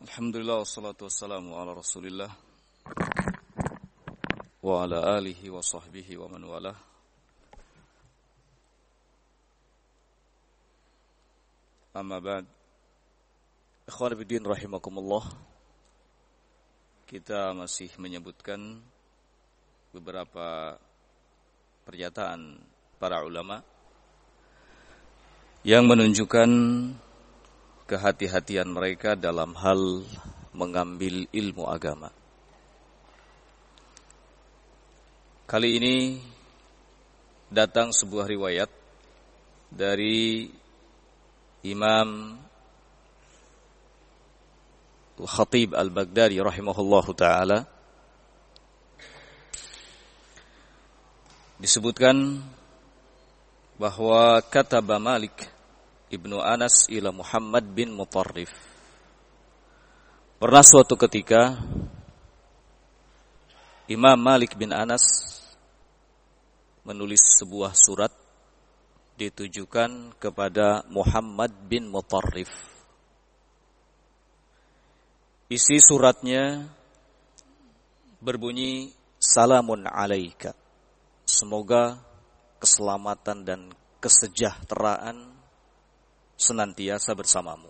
Alhamdulillah wassalatu wassalamu ala Rasulillah wa ala alihi wa sahbihi wa man walah. Amma ba'd. Ikhwan fillah rahimakumullah. Kita masih menyebutkan beberapa pernyataan para ulama yang menunjukkan kehati-hatian mereka dalam hal mengambil ilmu agama. Kali ini datang sebuah riwayat dari Imam Al-Khatib Al-Baghdadi rahimahullahu ta'ala. Disebutkan bahwa kataba Malik Ibnu Anas ila Muhammad bin Mutarrif. Pernah suatu ketika Imam Malik bin Anas menulis sebuah surat ditujukan kepada Muhammad bin Mutarrif. Isi suratnya berbunyi, Salamun alaika. Semoga keselamatan dan kesejahteraan senantiasa bersamamu.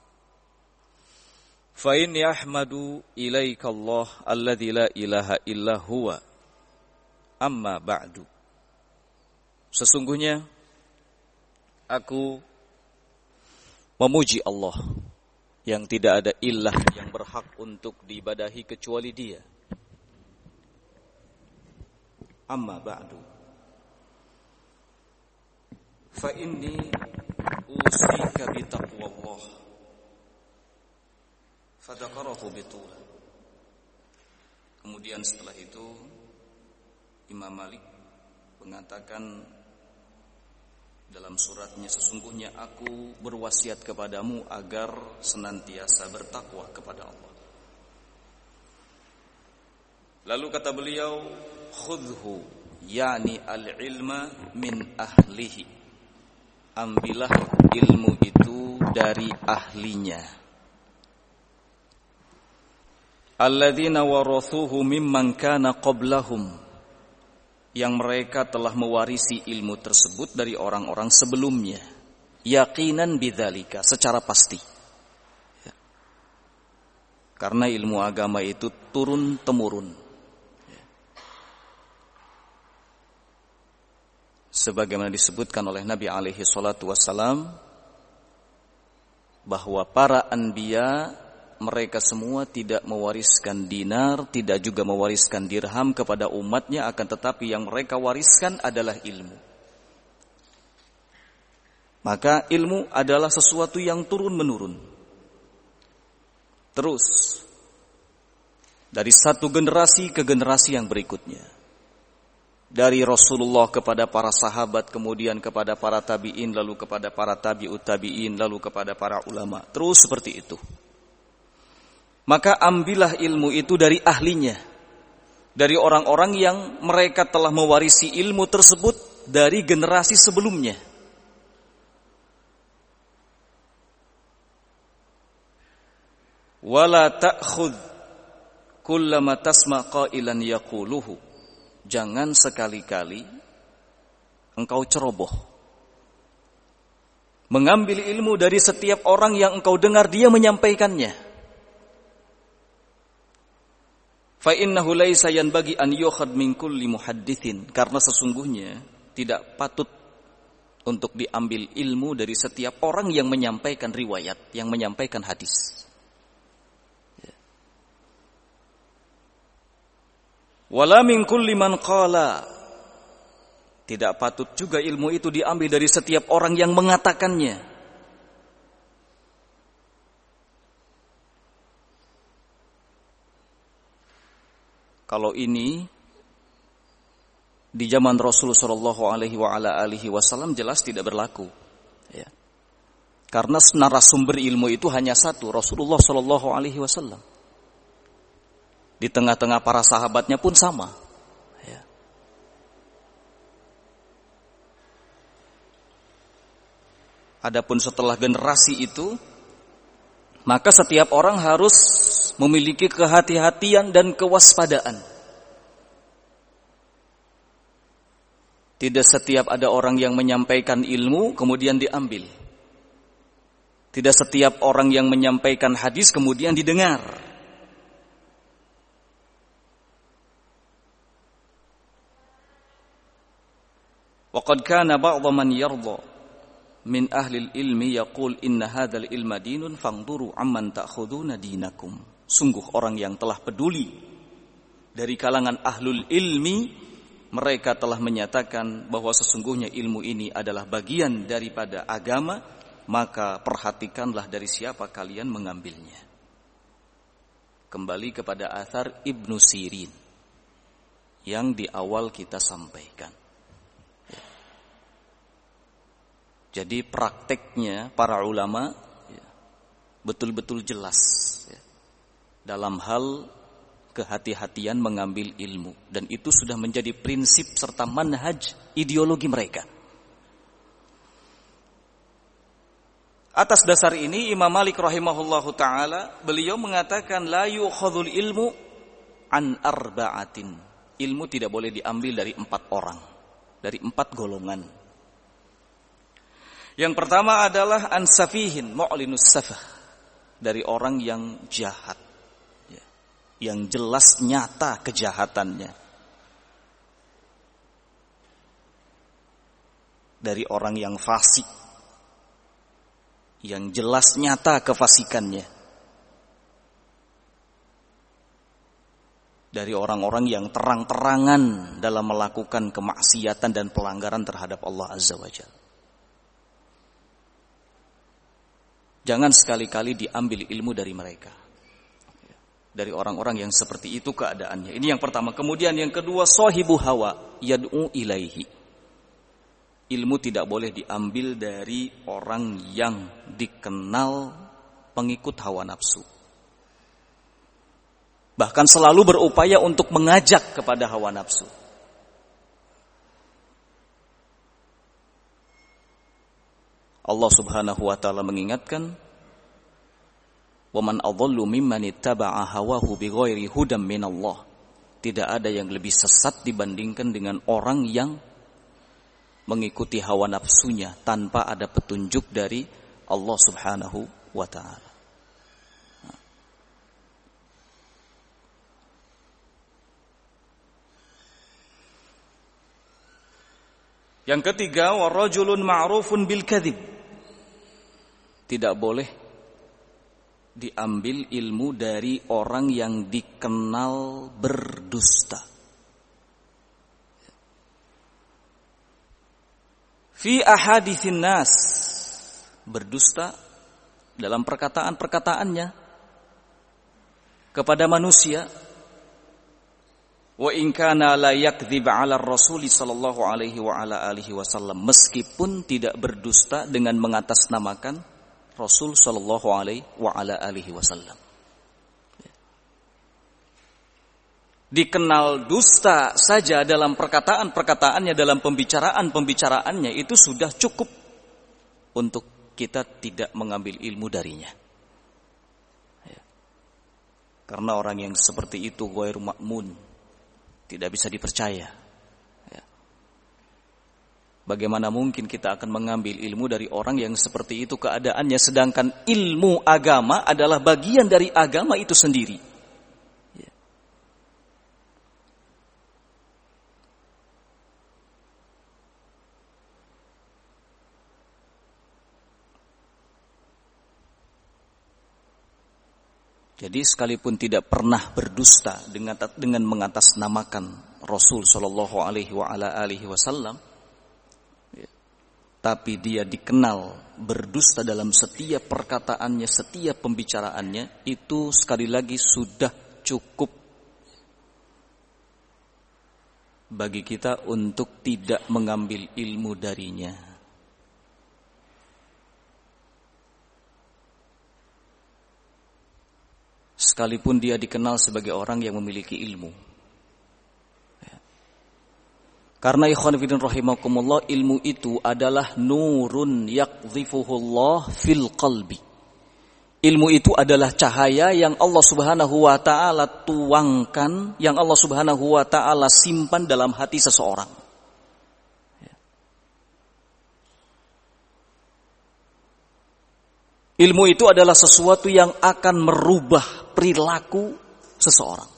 Fa inni ahmadu ilaika Allah alladzi la ilaha illa huwa. Amma ba'du. Sesungguhnya aku memuji Allah yang tidak ada ilah yang berhak untuk diibadahi kecuali Dia. Amma ba'du. Fa inni usika bi taqwallah. Fadzakarahu bitul. Kemudian setelah itu Imam Malik mengatakan dalam suratnya, sesungguhnya aku berwasiat kepadamu agar senantiasa bertakwa kepada Allah. Lalu kata beliau, khudhu yani al-ilma min ahlihi. Ambillah ilmu itu dari ahlinya. Alladzina warathuhu mimman kana qablahum. Yang mereka telah mewarisi ilmu tersebut dari orang-orang sebelumnya. Yaqinan bidzalika, secara pasti. Ya. Karena ilmu agama itu turun-temurun. Sebagaimana disebutkan oleh Nabi alaihi salatu wassalam bahwa para anbiya mereka semua tidak mewariskan dinar, tidak juga mewariskan dirham kepada umatnya, akan tetapi yang mereka wariskan adalah ilmu. Maka ilmu adalah sesuatu yang turun-menurun. Terus dari satu generasi ke generasi yang berikutnya. Dari Rasulullah kepada para sahabat, kemudian kepada para tabi'in, lalu kepada para tabi'ut tabi'in, lalu kepada para ulama. Terus seperti itu. Maka ambillah ilmu itu dari ahlinya. Dari orang-orang yang mereka telah mewarisi ilmu tersebut dari generasi sebelumnya. Wala ta'khudh kullama tasma' qailan yaquluhu. Jangan sekali-kali engkau ceroboh mengambil ilmu dari setiap orang yang engkau dengar dia menyampaikannya. Fa innahu laisa yanbaghi an yukhad min kulli muhadditsin, karena sesungguhnya tidak patut untuk diambil ilmu dari setiap orang yang menyampaikan riwayat, yang menyampaikan hadis. Wala min kulli man qala. Tidak patut juga ilmu itu diambil dari setiap orang yang mengatakannya. Kalau ini di zaman Rasulullah sallallahu alaihi wasallam jelas tidak berlaku. Ya. Karena narasumber ilmu itu hanya satu, Rasulullah sallallahu alaihi wasallam. Di tengah-tengah para sahabatnya pun sama. Ya. Adapun setelah generasi itu, maka setiap orang harus memiliki kehati-hatian dan kewaspadaan. Tidak setiap ada orang yang menyampaikan ilmu kemudian diambil. Tidak setiap orang yang menyampaikan hadis kemudian didengar. Wa qad kana ba'dhu man yardha min ahli ilmi yaqul inna hadzal ilma dinun fangduru amman ta'khuduna dinakum. Sungguh orang yang telah peduli dari kalangan ahlul ilmi, mereka telah menyatakan bahwa sesungguhnya ilmu ini adalah bagian daripada agama, maka perhatikanlah dari siapa kalian mengambilnya. Kembali kepada athar Ibnu Sirin yang di awal kita sampaikan. Jadi prakteknya para ulama betul-betul jelas dalam hal kehati-hatian mengambil ilmu, dan itu sudah menjadi prinsip serta manhaj ideologi mereka. Atas dasar ini Imam Malik rahimahullahu taala beliau mengatakan la yu'khadhul ilmu an arba'atin. Ilmu tidak boleh diambil dari 4 orang, dari 4 golongan. Yang pertama adalah an safihin mu'linus safah, dari orang yang jahat, yang jelas nyata kejahatannya, dari orang yang fasik, yang jelas nyata kefasikannya, dari orang-orang yang terang-terangan dalam melakukan kemaksiatan dan pelanggaran terhadap Allah Azza wa Jalla. Jangan sekali-kali diambil ilmu dari mereka, dari orang-orang yang seperti itu keadaannya. Ini yang pertama. Kemudian yang kedua, sahibu hawa yad'u ilaihi. Ilmu tidak boleh diambil dari orang yang dikenal pengikut hawa nafsu, bahkan selalu berupaya untuk mengajak kepada hawa nafsu. Allah Subhanahu wa taala mengingatkan, "Waman adhallu mimman ittaba'a hawahu bighairi hudam minallah." Tidak ada yang lebih sesat dibandingkan dengan orang yang mengikuti hawa nafsunya tanpa ada petunjuk dari Allah Subhanahu wa taala. Yang ketiga, warajulun ma'rufun bil kadzib. Tidak boleh diambil ilmu dari orang yang dikenal berdusta. Fi ahaditsin nas, berdusta dalam perkataan-perkataannya kepada manusia. Wa in kana la yakdzib 'ala ar-rasul sallallahu alaihi wa ala alihi wasallam, meskipun tidak berdusta dengan mengatasnamakan Rasul sallallahu alaihi wa ala alihi wasallam. Dikenal dusta saja dalam perkataan-perkataannya, dalam pembicaraan-pembicaraannya, itu sudah cukup untuk kita tidak mengambil ilmu darinya. Karena orang yang seperti itu ghairu ma'mun, tidak bisa dipercaya. Bagaimana mungkin kita akan mengambil ilmu dari orang yang seperti itu keadaannya, sedangkan ilmu agama adalah bagian dari agama itu sendiri. Jadi sekalipun tidak pernah berdusta dengan mengatasnamakan Rasul sallallahu alaihi wa ala alihi wasallam, tapi dia dikenal berdusta dalam setiap perkataannya, setiap pembicaraannya, itu sekali lagi sudah cukup bagi kita untuk tidak mengambil ilmu darinya. Sekalipun dia dikenal sebagai orang yang memiliki ilmu. Karena ikhwan fillah rahimakumullah, ilmu itu adalah nurun yaqdhifuhullah fil qalbi. Ilmu itu adalah cahaya yang Allah Subhanahu wa taala tuangkan, yang Allah Subhanahu wa taala simpan dalam hati seseorang. Ilmu itu adalah sesuatu yang akan merubah perilaku seseorang.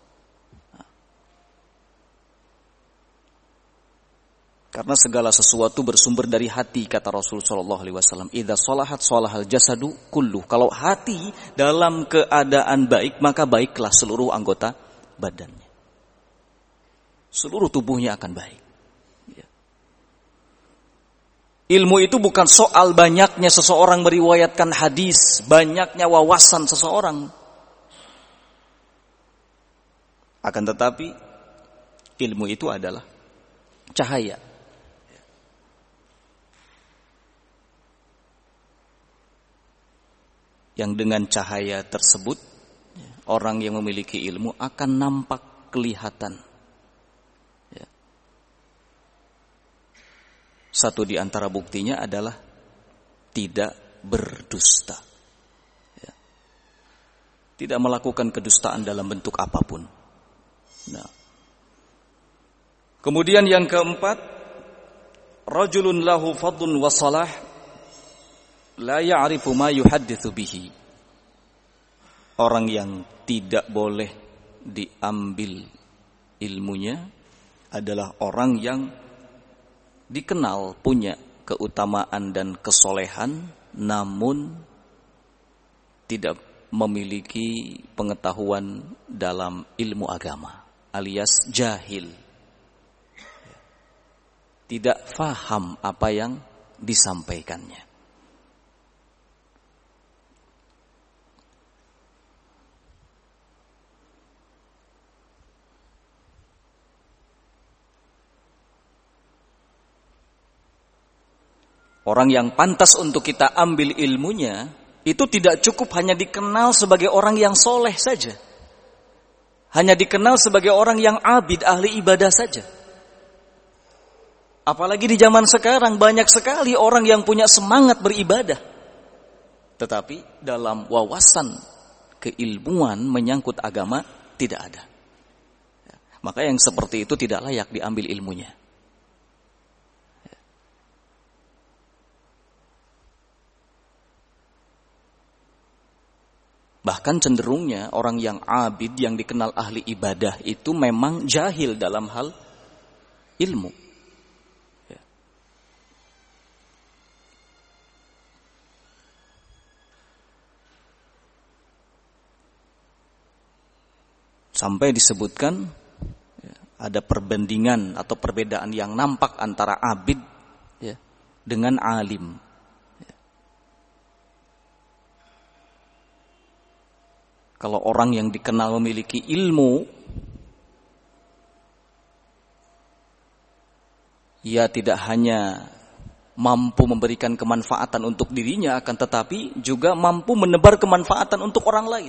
Karena segala sesuatu bersumber dari hati, kata Rasul sallallahu alaihi wasallam. Idza shalahat shalahal jasadu kullu. Kalau hati dalam keadaan baik, maka baiklah seluruh anggota badannya. Seluruh tubuhnya akan baik. Ya. Ilmu itu bukan soal banyaknya seseorang meriwayatkan hadis, banyaknya wawasan seseorang. Akan tetapi ilmu itu adalah cahaya. Yang dengan cahaya tersebut, orang yang memiliki ilmu akan nampak kelihatan. Ya. Satu di antara buktinya adalah tidak berdusta. Ya. Tidak melakukan kedustaan dalam bentuk apapun. Nah. Kemudian yang keempat, rajulun lahu fadlun wa salah la ya'rifu ma yuhadditsu bihi. Orang yang tidak boleh diambil ilmunya adalah orang yang dikenal punya keutamaan dan kesolehan, namun tidak memiliki pengetahuan dalam ilmu agama, alias jahil. Tidak faham apa yang disampaikannya. Orang yang pantas untuk kita ambil ilmunya, itu tidak cukup hanya dikenal sebagai orang yang soleh saja. Hanya dikenal sebagai orang yang abid, ahli ibadah saja. Apalagi di zaman sekarang, banyak sekali orang yang punya semangat beribadah. Tetapi dalam wawasan keilmuan menyangkut agama, tidak ada. Maka yang seperti itu tidak layak diambil ilmunya. Bahkan cenderungnya orang yang abid, yang dikenal ahli ibadah itu memang jahil dalam hal ilmu. Ya. Sampai disebutkan ya, ada perbandingan atau perbedaan yang nampak antara abid ya, dengan alim. Kalau orang yang dikenal memiliki ilmu, ia tidak hanya mampu memberikan kemanfaatan untuk dirinya, akan tetapi juga mampu menebar kemanfaatan untuk orang lain.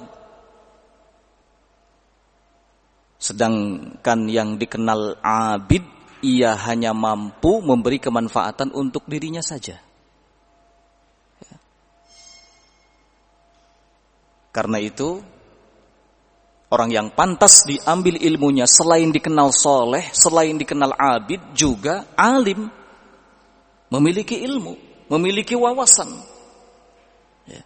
Sedangkan yang dikenal abid, ia hanya mampu memberi kemanfaatan untuk dirinya saja. Karena itu, orang yang pantas diambil ilmunya selain dikenal soleh, selain dikenal abid, juga alim, memiliki ilmu, memiliki wawasan. Ya.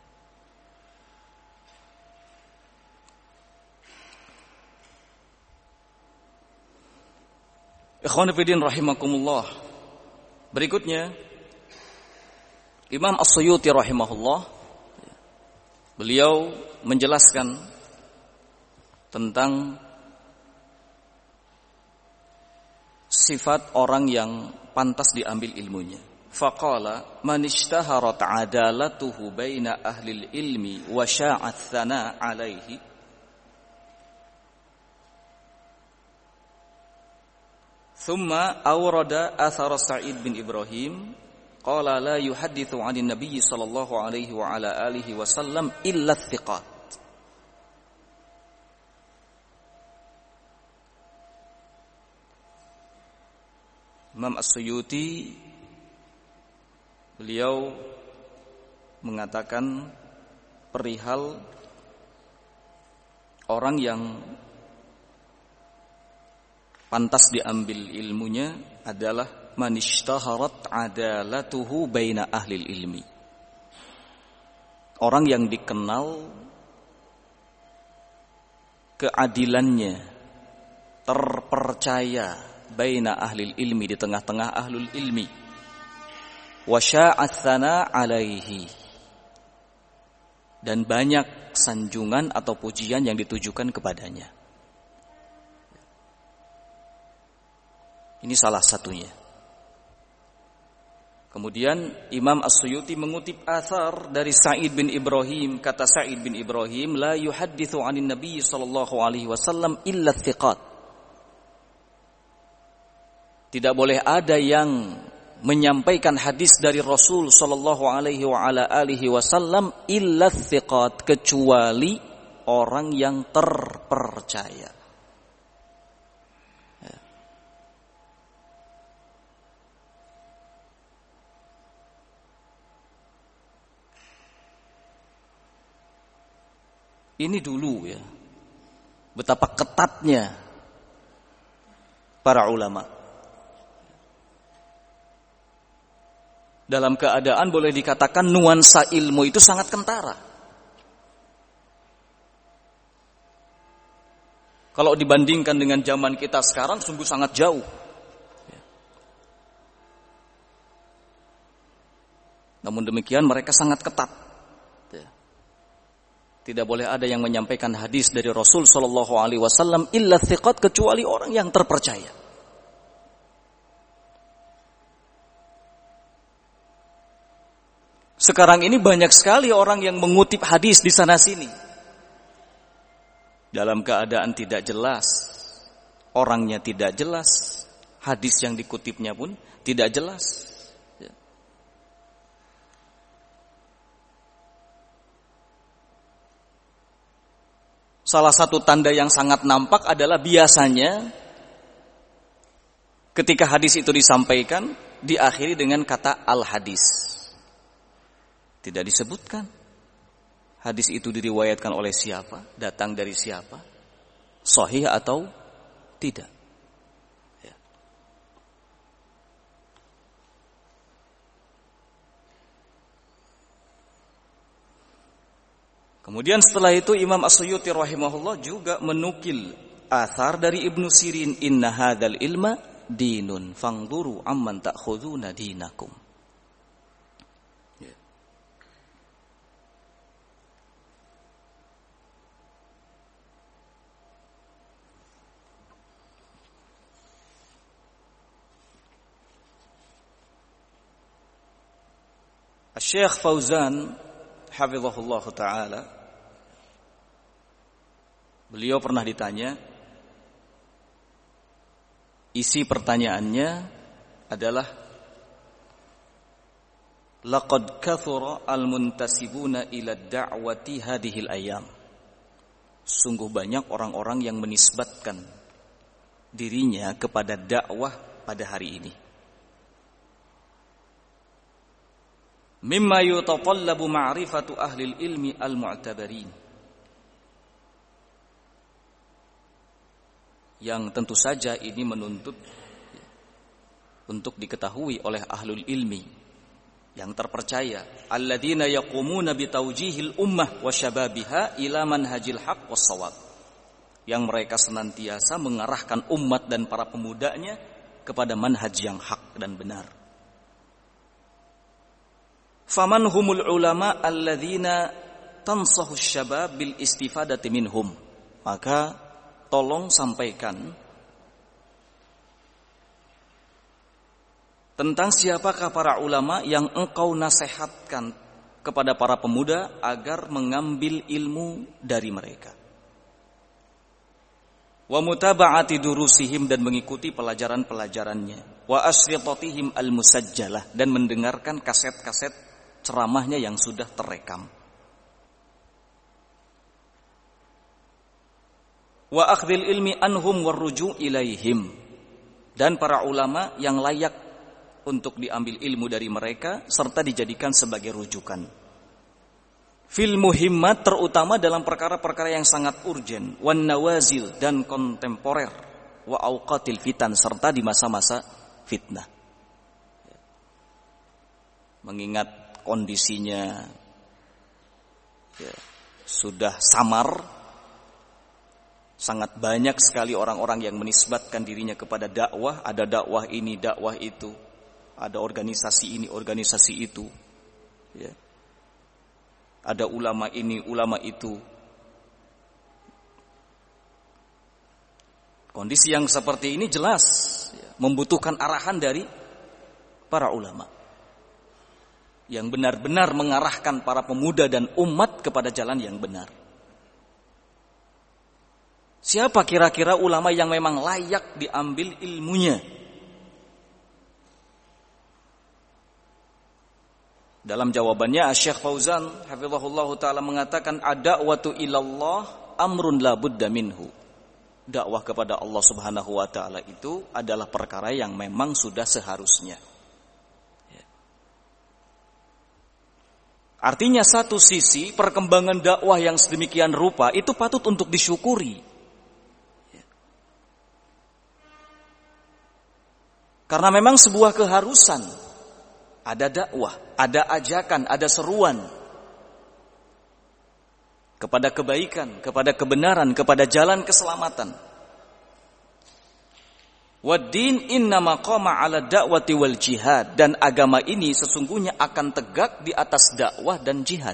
Ikhwan fillah rahimakumullah. Berikutnya, Imam As-Suyuti rahimahullah, beliau menjelaskan tentang sifat orang yang pantas diambil ilmunya. Faqala man ishtaharat adalatuhu baina ahli ilmi wa sya'at thana alaihi thumma awrada athar Sa'id bin Ibrahim qala la yuhaddithu 'anil nabiy sallallahu alaihi wa ala alihi wasallam illa thiqat. Imam As-Suyuti beliau mengatakan perihal orang yang pantas diambil ilmunya adalah man ishtaharat adalatuhu baina ahlil ilmi. Orang yang dikenal keadilannya, terpercaya baina ahlil ilmi, di tengah-tengah ahlul ilmi. Wa sya'at thana alaihi, dan banyak sanjungan atau pujian yang ditujukan kepadanya. Ini salah satunya. Kemudian Imam As-Suyuti mengutip athar dari Sa'id bin Ibrahim. Kata Sa'id bin Ibrahim, la yuhadditsu 'anin nabiy sallallahu alaihi wasallam illa thiqat. Tidak boleh ada yang menyampaikan hadis dari Rasul sallallahu alaihi wa ala alihi wasallam illa thiqat, kecuali orang yang terpercaya. Ini dulu ya, betapa ketatnya para ulama. Dalam keadaan boleh dikatakan nuansa ilmu itu sangat kentara. Kalau dibandingkan dengan zaman kita sekarang sungguh sangat jauh. Namun demikian mereka sangat ketat. Tidak boleh ada yang menyampaikan hadis dari Rasul sallallahu alaihi wasallam illa thiqat, kecuali orang yang terpercaya. Sekarang ini banyak sekali orang yang mengutip hadis di sana sini dalam keadaan tidak jelas, orangnya tidak jelas, hadis yang dikutipnya pun tidak jelas. Salah satu tanda yang sangat nampak adalah biasanya ketika hadis itu disampaikan diakhiri dengan kata al-hadis. Tidak disebutkan hadis itu diriwayatkan oleh siapa, datang dari siapa, sahih atau tidak. Ya. Kemudian setelah itu Imam As-Suyuti rahimahullah juga menukil athar dari Ibnu Sirin, inna hadzal ilma dinun fangduru amman ta'khuduna dinakum. Syekh Fauzan hafizahullah ta'ala, beliau pernah ditanya, isi pertanyaannya adalah laqad kathura al-muntasibuna ila da'wati hadhil ayyam. Sungguh banyak orang-orang yang menisbatkan dirinya kepada dakwah pada hari ini. Mimma yutatallabu ma'rifatu ahli ilmi al-mu'tabarin, yang tentu saja ini menuntut untuk diketahui oleh ahlul ilmi yang terpercaya, alladzina yaqumuna bitawjihil ummah wa syababiha ila manhajil haqq was shawab, yang mereka senantiasa mengarahkan umat dan para pemudanya kepada manhaj yang hak dan benar. Faman humul ulama alladzina tansahu syabab bil istifadati minhum, maka tolong sampaikan tentang siapakah para ulama yang engkau nasihatkan kepada para pemuda agar mengambil ilmu dari mereka. Wa mutaba'ati durusihim, dan mengikuti pelajaran-pelajarannya. Wa asritatihim al-musajjalah, dan mendengarkan kaset-kaset ceramahnya yang sudah terekam. Wa akhdhil ilmi anhum warruju' ilaihim, dan para ulama yang layak untuk diambil ilmu dari mereka serta dijadikan sebagai rujukan. Fil muhimmat, terutama dalam perkara-perkara yang sangat urgen, wan nawazil, dan kontemporer, wa auqatil fitan, serta di masa-masa fitnah. Mengingat kondisinya ya, sudah samar, sangat banyak sekali orang-orang yang menisbatkan dirinya kepada dakwah, ada dakwah ini, dakwah itu, ada organisasi ini, organisasi itu, ya. Ada ulama ini, ulama itu. Kondisi yang seperti ini jelas ya, membutuhkan arahan dari para ulama yang benar-benar mengarahkan para pemuda dan umat kepada jalan yang benar. Siapa kira-kira ulama yang memang layak diambil ilmunya? Dalam jawabannya Syekh Fauzan hafizahullahu taala mengatakan ad-da'watu ilallah amrun la budda minhu. Dakwah kepada Allah Subhanahu wa taala itu adalah perkara yang memang sudah seharusnya. Artinya satu sisi perkembangan dakwah yang sedemikian rupa itu patut untuk disyukuri. Karena memang sebuah keharusan. Ada dakwah, ada ajakan, ada seruan kepada kebaikan, kepada kebenaran, kepada jalan keselamatan. Wad-din innama qama 'ala da'wati wal jihad, dan agama ini sesungguhnya akan tegak di atas dakwah dan jihad.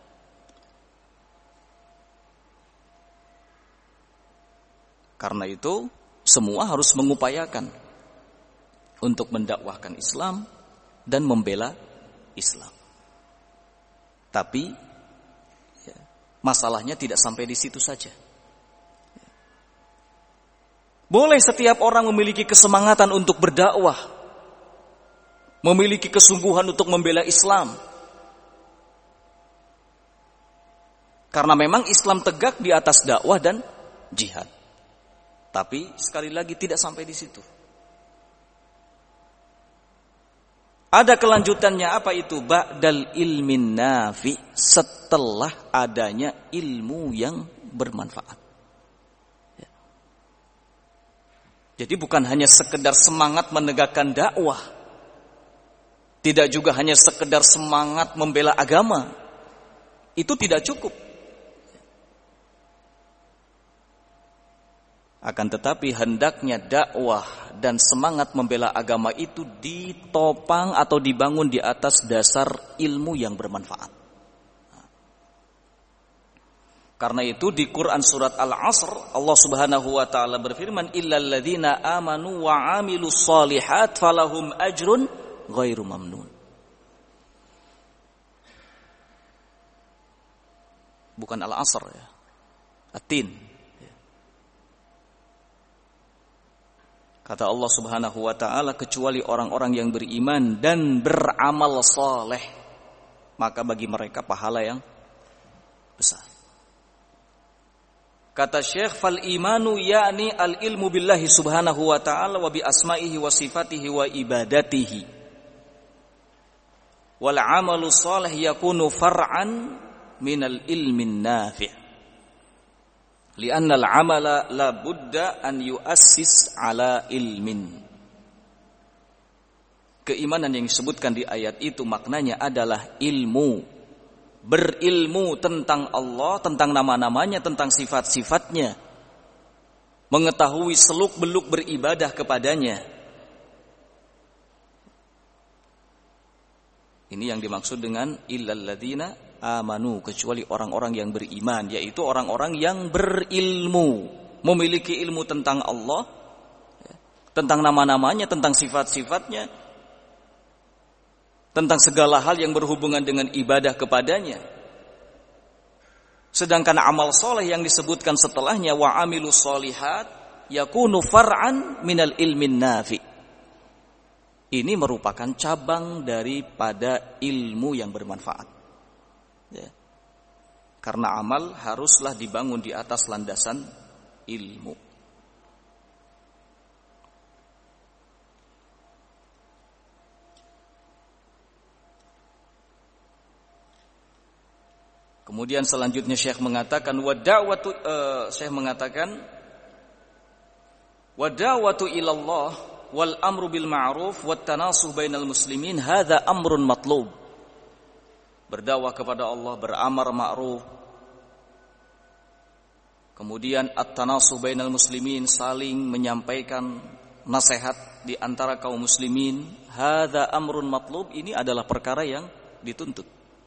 Karena itu semua harus mengupayakan untuk mendakwahkan Islam dan membela Islam. Tapi ya, masalahnya tidak sampai di situ saja. Boleh setiap orang memiliki kesemangatan untuk berdakwah, memiliki kesungguhan untuk membela Islam. Karena memang Islam tegak di atas dakwah dan jihad. Tapi sekali lagi tidak sampai di situ. Ada kelanjutannya, apa itu? Ba'dal ilmin nafi, setelah adanya ilmu yang bermanfaat. Ya. Jadi bukan hanya sekedar semangat menegakkan dakwah, tidak juga hanya sekedar semangat membela agama, itu tidak cukup. Akan tetapi hendaknya dakwah dan semangat membela agama itu ditopang atau dibangun di atas dasar ilmu yang bermanfaat. Karena itu di Quran surat Al-Asr Allah Subhanahu wa taala berfirman illal ladzina amanu wa 'amilus shalihat falahum ajrun ghairu mamnun. Bukan Al-Asr ya. At-Tin. Kata Allah Subhanahu wa taala, kecuali orang-orang yang beriman dan beramal saleh, maka bagi mereka pahala yang besar. Kata Syekh, fal imanu yakni al ilmu billahi subhanahu wa ta'ala wa bi asma'ihi wa sifatihi wa ibadatihi. Wal amalu salih yakunu far'an minal ilmin nafi'. Lianna al-amala la budda an yu'assis ala ilmin. Keimanan yang disebutkan di ayat itu maknanya adalah ilmu. Berilmu tentang Allah, tentang nama-namanya, tentang sifat-sifatnya. Mengetahui seluk-beluk beribadah kepadanya. Ini yang dimaksud dengan illal ladzina amanu, kecuali orang-orang yang beriman, yaitu orang-orang yang berilmu, memiliki ilmu tentang Allah, tentang nama-namanya, tentang sifat-sifatnya, tentang segala hal yang berhubungan dengan ibadah kepadanya. Sedangkan amal soleh yang disebutkan setelahnya wa amilus solihat yakunu far'an minal ilmin nafi'. Ini merupakan cabang daripada ilmu yang bermanfaat. Ya. Karena amal haruslah dibangun di atas landasan ilmu. Kemudian selanjutnya Syekh mengatakan wada'watu ilallah wal amru bil ma'ruf wat tanasuh bainal muslimin hadza amrun matlub. Berdakwah kepada Allah, beramar ma'ruf. Kemudian at-tanasuh bainal muslimin, saling menyampaikan nasihat di antara kaum muslimin, hadza amrun matlub, ini adalah perkara yang dituntut.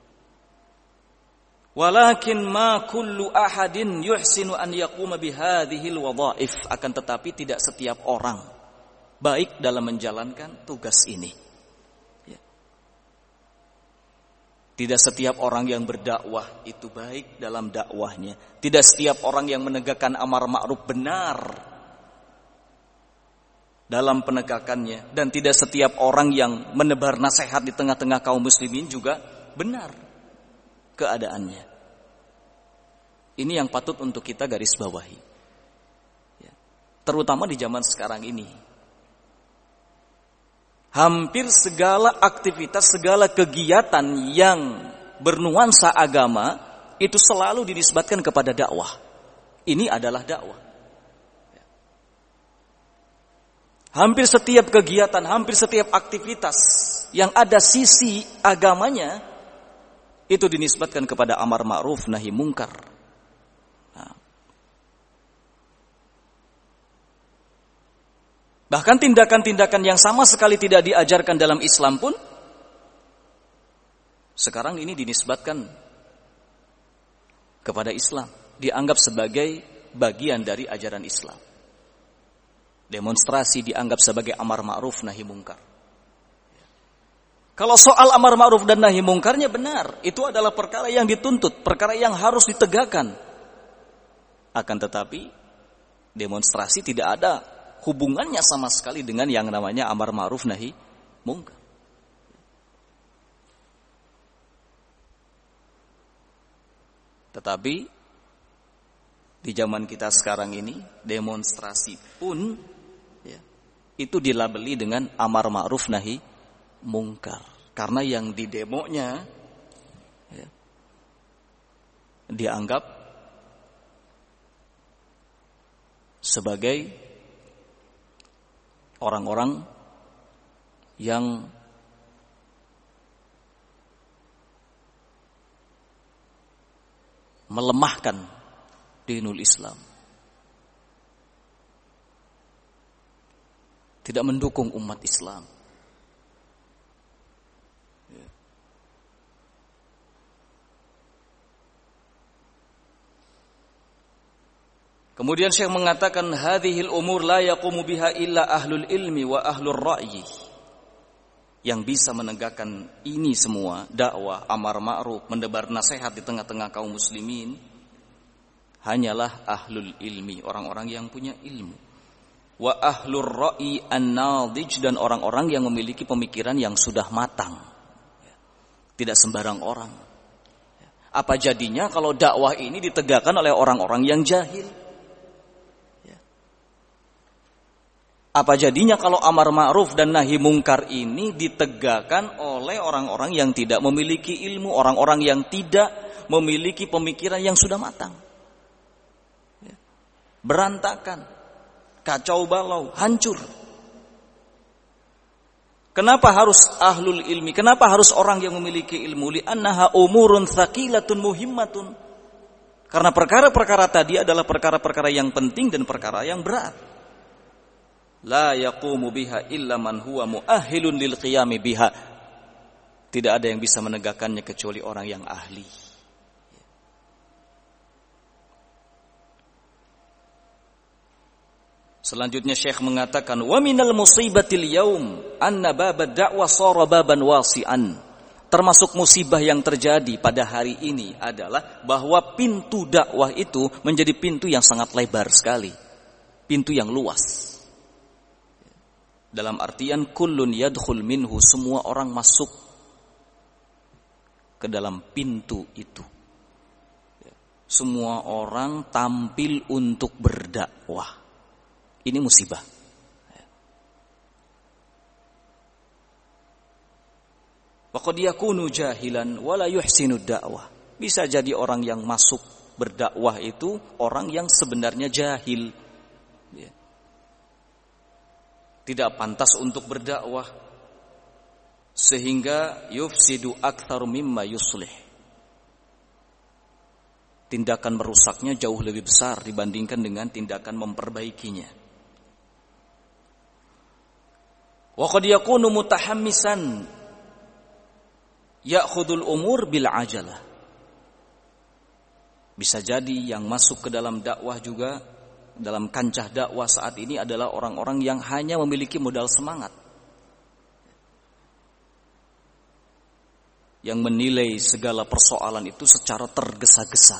Walakin ma kullu ahadin yuhsinu an yaquma bihadhil wadhaif, akan tetapi tidak setiap orang baik dalam menjalankan tugas ini. Ya. Tidak setiap orang yang berdakwah itu baik dalam dakwahnya. Tidak setiap orang yang menegakkan amar ma'ruf benar dalam penegakannya, dan tidak setiap orang yang menebar nasihat di tengah-tengah kaum muslimin juga benar keadaannya. Ini yang patut untuk kita garis bawahi, ya. Terutama di zaman sekarang ini, hampir segala aktivitas, segala kegiatan yang bernuansa agama itu selalu dinisbatkan kepada dakwah. Ini adalah dakwah. Hampir setiap kegiatan, hampir setiap aktivitas yang ada sisi agamanya itu dinisbatkan kepada amar ma'ruf nahi mungkar. Nah. Bahkan tindakan-tindakan yang sama sekali tidak diajarkan dalam Islam pun sekarang ini dinisbatkan kepada Islam, dianggap sebagai bagian dari ajaran Islam. Demonstrasi dianggap sebagai amar ma'ruf nahi mungkar. Kalau soal amar ma'ruf dan nahi mungkarnya benar, itu adalah perkara yang dituntut, perkara yang harus ditegakkan. Akan tetapi demonstrasi tidak ada hubungannya sama sekali dengan yang namanya amar ma'ruf nahi mungkar. Tetapi di zaman kita sekarang ini, demonstrasi pun ya, itu dilabeli dengan amar ma'ruf nahi mungkar. Karena yang didemonya ya, dianggap sebagai orang-orang yang melemahkan dinul Islam, tidak mendukung umat Islam. Kemudian Syekh mengatakan hadhil umur la yaqumu biha illa ahlul ilmi wa ahlur ra'yi. Yang bisa menegakkan ini semua, dakwah, amar ma'ruf, mendebar nasihat di tengah-tengah kaum muslimin, hanyalah ahlul ilmi, orang-orang yang punya ilmu. Wa ahlur ra'yi an-nadij, dan orang-orang yang memiliki pemikiran yang sudah matang. Tidak sembarang orang. Apa jadinya kalau dakwah ini ditegakkan oleh orang-orang yang jahil? Apa jadinya kalau amar ma'ruf dan nahi mungkar ini ditegakkan oleh orang-orang yang tidak memiliki ilmu, orang-orang yang tidak memiliki pemikiran yang sudah matang? Berantakan, kacau balau, hancur. Kenapa harus ahlul ilmi? Kenapa harus orang yang memiliki ilmu? Li'annaha umurun thaqilatun muhimmatun. Karena perkara-perkara tadi adalah perkara-perkara yang penting dan perkara yang berat. La yaqumu biha illa man huwa muahhilun lil qiyami biha. Tidak ada yang bisa menegakkannya kecuali orang yang ahli. Selanjutnya Syekh mengatakan wa minal musibatil yaum anna babad da'wah sara baban wasi'an. Termasuk musibah yang terjadi pada hari ini adalah bahwa pintu dakwah itu menjadi pintu yang sangat lebar sekali. Pintu yang luas. Dalam artian kullun yadkhul minhu, semua orang masuk ke dalam pintu itu. Semua orang tampil untuk berdakwah. Ini musibah. Wa qad yakunu jahilan wa la yuhsinu dakwah. Bisa jadi orang yang masuk berdakwah itu orang yang sebenarnya jahil, ya. Tidak pantas untuk berdakwah, sehingga yufsidu aktsaru mimma yuslih. Tindakan merusaknya jauh lebih besar dibandingkan dengan tindakan memperbaikinya. Wa qad yakunu mutahammisan ya'khudul umur bil ajalah. Bisa jadi yang masuk ke dalam dakwah juga, dalam kancah dakwah saat ini adalah orang-orang yang hanya memiliki modal semangat, yang menilai segala persoalan itu secara tergesa-gesa,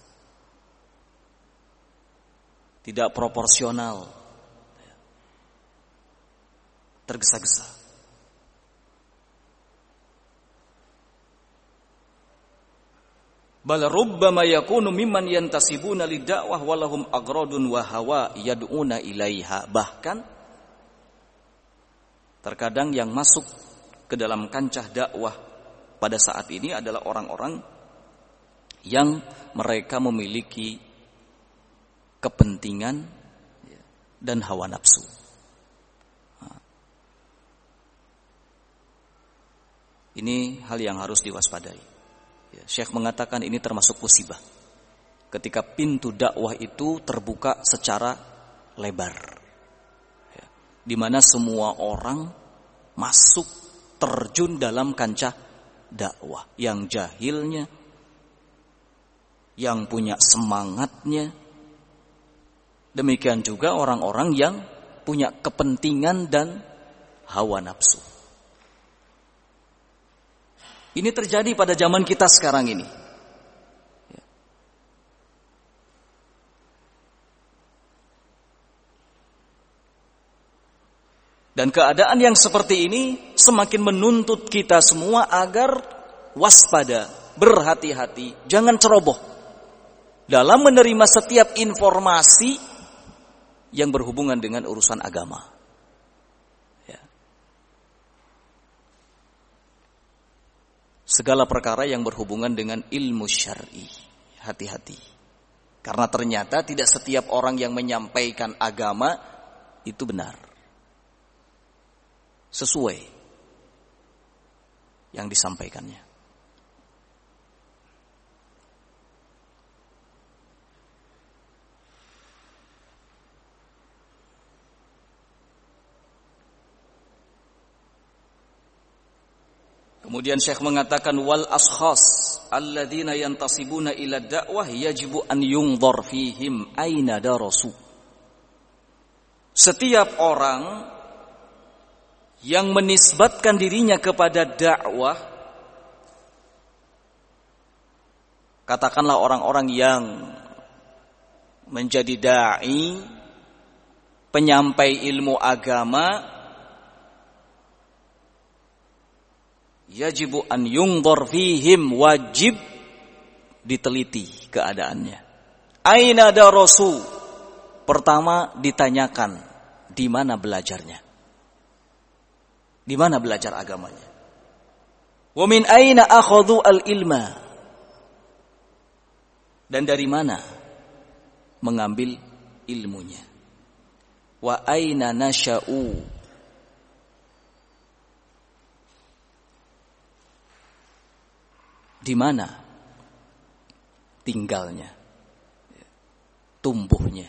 tidak proporsional, tergesa-gesa. Bal rubbama yakunu mimman yantasibuna lidakwah walahum agradun wa hawa yad'una ilaiha. Bahkan terkadang yang masuk ke dalam kancah dakwah pada saat ini adalah orang-orang yang mereka memiliki kepentingan dan hawa nafsu. Ini hal yang harus diwaspadai. Syekh mengatakan ini termasuk musibah ketika pintu dakwah itu terbuka secara lebar, di mana semua orang masuk terjun dalam kancah dakwah, yang jahilnya, yang punya semangatnya, demikian juga orang-orang yang punya kepentingan dan hawa nafsu. Ini terjadi pada zaman kita sekarang ini. Dan keadaan yang seperti ini semakin menuntut kita semua agar waspada, berhati-hati, jangan ceroboh dalam menerima setiap informasi yang berhubungan dengan urusan agama. Segala perkara yang berhubungan dengan ilmu syar'i, hati-hati. Karena ternyata tidak setiap orang yang menyampaikan agama itu benar, sesuai yang disampaikannya. Kemudian Syekh mengatakan wal ashkhas alladzina yantasibuna ila dakwah yajibu an yunzar fihim aina darasu. Setiap orang yang menisbatkan dirinya kepada dakwah, katakanlah orang-orang yang menjadi dai, penyampai ilmu agama, yajibu an yunzar fihim, wajib diteliti keadaannya. Aina darasu, pertama ditanyakan di mana belajarnya, di mana belajar agamanya. Wa min aina akhadhu al-ilma, dan dari mana mengambil ilmunya. Wa aina nasha'u, di mana tinggalnya, tumbuhnya.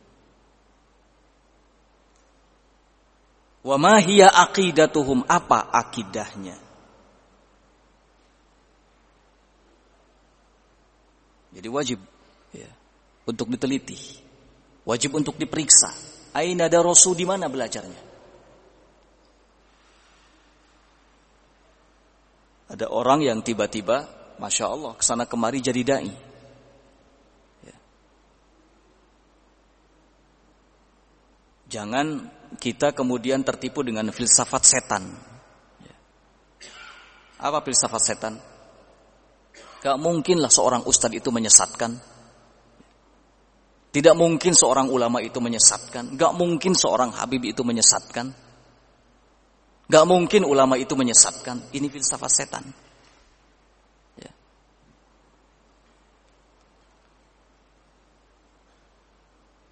Wa ma hiya aqidatuhum, apa akidahnya. Jadi wajib untuk diteliti, wajib untuk diperiksa. Aina darasu, di mana belajarnya. Ada orang yang tiba-tiba Masya Allah kesana kemari jadi dai. Jangan kita kemudian tertipu dengan filsafat setan. Apa filsafat setan? Gak mungkinlah seorang ustadz itu menyesatkan. Tidak mungkin seorang ulama itu menyesatkan. Gak mungkin seorang habib itu menyesatkan. Gak mungkin ulama itu menyesatkan. Ini filsafat setan.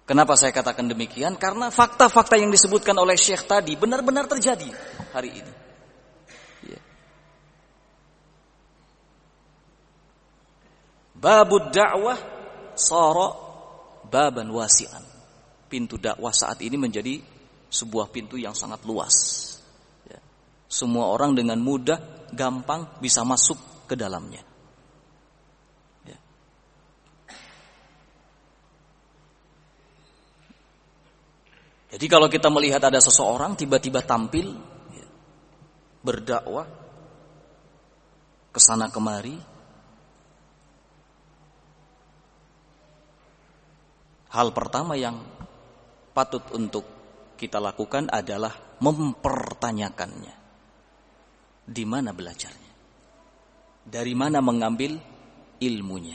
Kenapa saya katakan demikian? Karena fakta-fakta yang disebutkan oleh Syekh tadi benar-benar terjadi hari ini. Ya. Babud da'wah sara baban wasi'an. Pintu dakwah saat ini menjadi sebuah pintu yang sangat luas. Ya. Semua orang dengan mudah, gampang bisa masuk ke dalamnya. Ya. Jadi kalau kita melihat ada seseorang tiba-tiba tampil, ya, berdakwah kesana kemari, hal pertama yang patut untuk kita lakukan adalah mempertanyakannya. Di mana belajarnya? Dari mana mengambil ilmunya?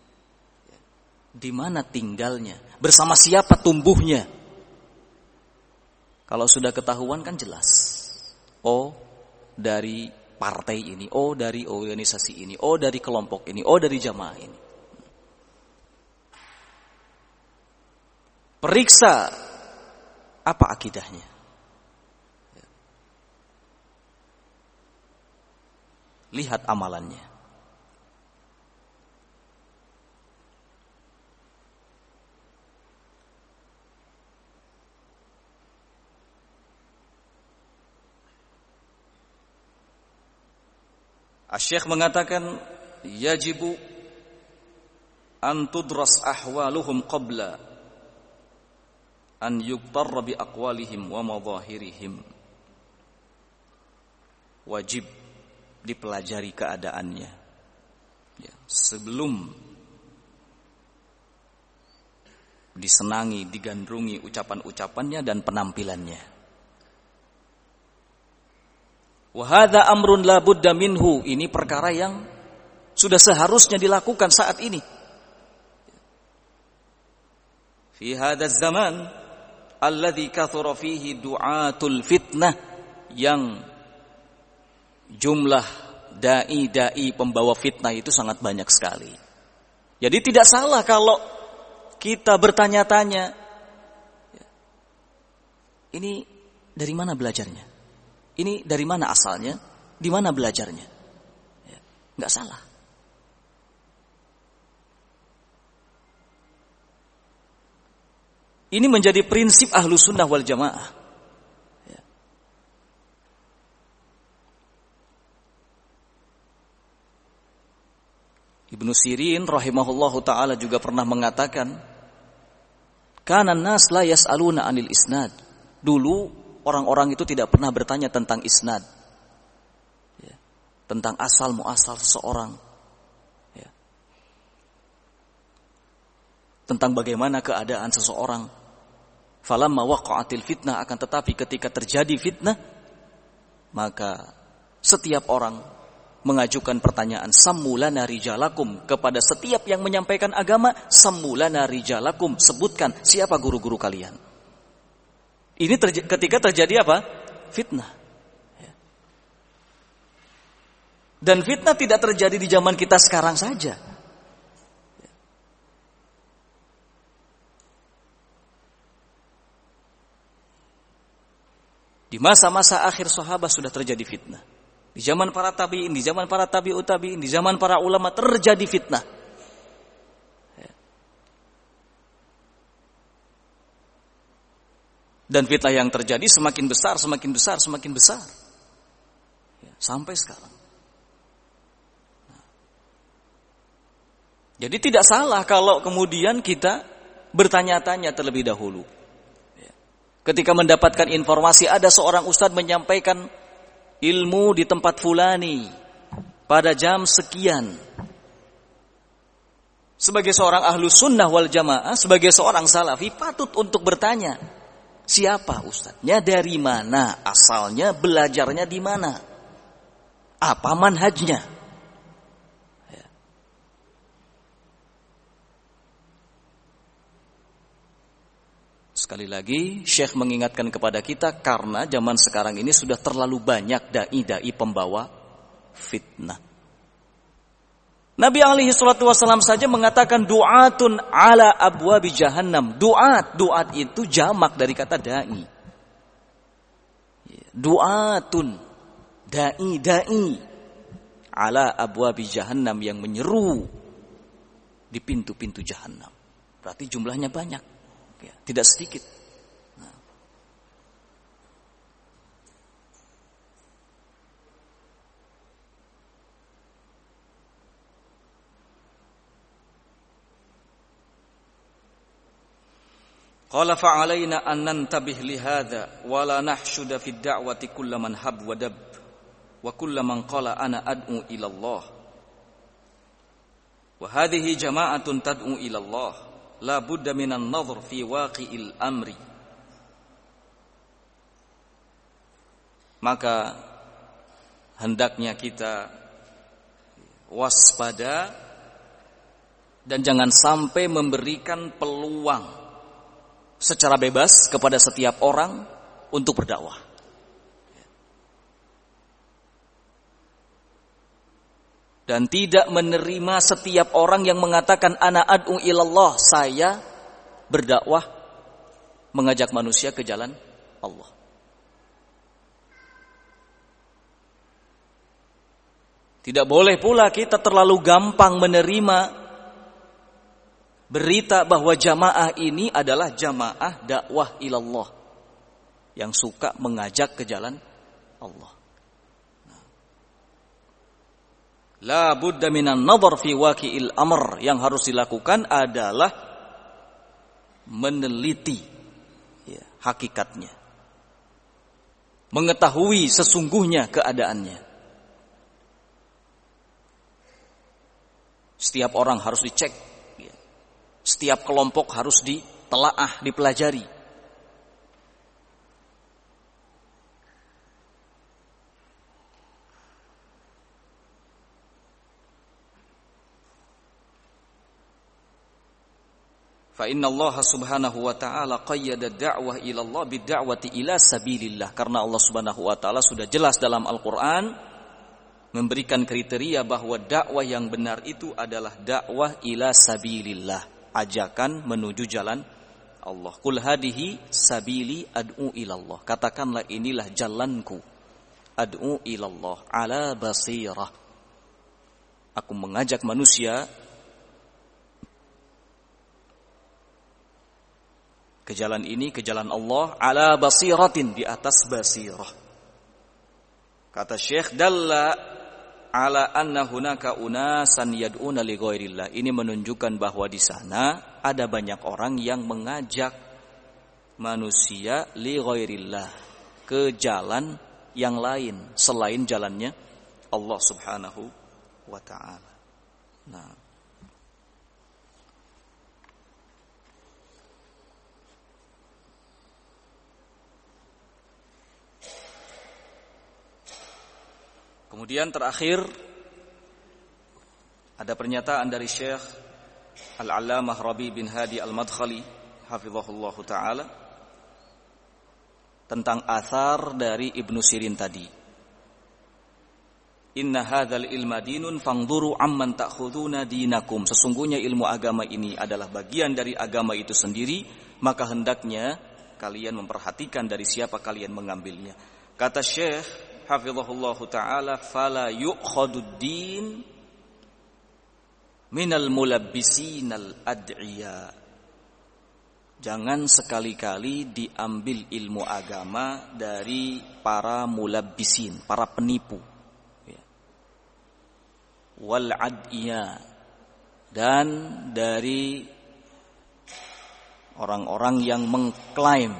Di mana tinggalnya? Bersama siapa tumbuhnya? Kalau sudah ketahuan kan jelas. Oh, dari partai ini, oh dari organisasi ini, oh dari kelompok ini, oh dari jamaah ini. Periksa apa akidahnya. Lihat amalannya. Asy-Syaikh mengatakan yajibu an tudras ahwaluhum qabla an yuqtarra bi aqwalihim wa madhahirihim. Wajib dipelajari keadaannya, ya, sebelum disenangi, digandrungi ucapan-ucapannya dan penampilannya. Wa hadza amrun la budda minhu, ini perkara yang sudah seharusnya dilakukan saat ini. Fi hadzal zaman alladzi kathura fihi du'atul fitnah, yang jumlah dai-dai pembawa fitnah itu sangat banyak sekali. Jadi tidak salah kalau kita bertanya-tanya, ini dari mana belajarnya? Ini dari mana asalnya? Di mana belajarnya? Enggak salah. Ini menjadi prinsip Ahlus Sunnah wal Jamaah. Ibnu Sirin rahimahullahu ta'ala juga pernah mengatakan, kana nas la yas'aluna 'anil isnad. Dulu orang-orang itu tidak pernah bertanya tentang isnad, ya, tentang asal muasal seseorang, ya, tentang bagaimana keadaan seseorang. Falamma waqa'atil fitnah, akan tetapi ketika terjadi fitnah, maka setiap orang mengajukan pertanyaan sammulana rijalakum, kepada setiap yang menyampaikan agama, sammulana rijalakum, sebutkan siapa guru-guru kalian. Ini ketika terjadi apa? Fitnah. Dan fitnah tidak terjadi di zaman kita sekarang saja. Di masa-masa akhir sahabat sudah terjadi fitnah. Di zaman para tabi'in, di zaman para tabi'ut tabi'in, di zaman para ulama terjadi fitnah. Dan fitnah yang terjadi semakin besar, semakin besar, semakin besar. Sampai sekarang. Jadi tidak salah kalau kemudian kita bertanya-tanya terlebih dahulu. Ketika mendapatkan informasi ada seorang ustadz menyampaikan ilmu di tempat fulani pada jam sekian. Sebagai seorang Ahlus Sunnah wal Jamaah, sebagai seorang salafi, patut untuk bertanya, siapa ustadznya, dari mana asalnya, belajarnya di mana, apa manhajnya. Sekali lagi, Syekh mengingatkan kepada kita karena zaman sekarang ini sudah terlalu banyak dai-dai pembawa fitnah. Nabi alaihi salatu wasallam saja mengatakan du'atun ala abwabi jahannam. Du'at itu jamak dari kata da'i. Du'atun, da'i ala abwabi jahannam, yang menyeru di pintu-pintu jahannam. Berarti jumlahnya banyak, ya, tidak sedikit. Qala fa'alaina an nantabih li hadza wa la nahshuda fi ad-da'wati kull man hab wa dab wa kull man qala ana ad'u ila Allah. Wa hadhihi jama'atun tad'u ila Allah la budda minan nadhr fi waqi'il amri. Maka hendaknya kita waspada dan jangan sampai memberikan peluang secara bebas kepada setiap orang untuk berdakwah. Dan tidak menerima setiap orang yang mengatakan ana ad'u ilallah, saya berdakwah mengajak manusia ke jalan Allah. Tidak boleh pula kita terlalu gampang menerima berita bahwa jamaah ini adalah jamaah dakwah ilallah, yang suka mengajak ke jalan Allah. La budda minan nadhar fi waqi'il amr, yang harus dilakukan adalah meneliti, ya, hakikatnya, mengetahui sesungguhnya keadaannya. Setiap orang harus dicek, setiap kelompok harus ditelaah, dipelajari. Fa inna Allah subhanahu wa ta'ala qayyada da'wah ila Allah bid-da'wati ila sabilillah. Karena Allah subhanahu wa ta'ala sudah jelas dalam Al-Quran memberikan kriteria bahwa dakwah yang benar itu adalah dakwah ila sabilillah, ajakan menuju jalan Allah. Qul hadihi sabili ad'u ilallah. Katakanlah inilah jalanku, ad'u ilallah ala basirah. Aku mengajak manusia ke jalan ini, ke jalan Allah, ala basiratin, di atas basirah. Kata Syekh, dalla ala anna hunaka unasan yad'una li ghairillah. Ini menunjukkan bahwa di sana ada banyak orang yang mengajak manusia li ghairillah, ke jalan yang lain selain jalannya Allah Subhanahu wa taala. Nah, kemudian terakhir ada pernyataan dari Syekh Al-Allamah Rabi bin Hadi Al-Madkhali hafizahullah ta'ala tentang athar dari Ibnu Sirin tadi. Inna hadzal ilma dinun fangduru amman ta'khuduna dinakum. Sesungguhnya ilmu agama ini adalah bagian dari agama itu sendiri, maka hendaknya kalian memperhatikan dari siapa kalian mengambilnya. Kata Syekh hafizahullahu ta'ala, fala yu'khadud din minal mulabbisinal ad'iya. Jangan sekali-kali diambil ilmu agama dari para mulabbisin, para penipu, ya, wal ad'iya, dan dari orang-orang yang mengklaim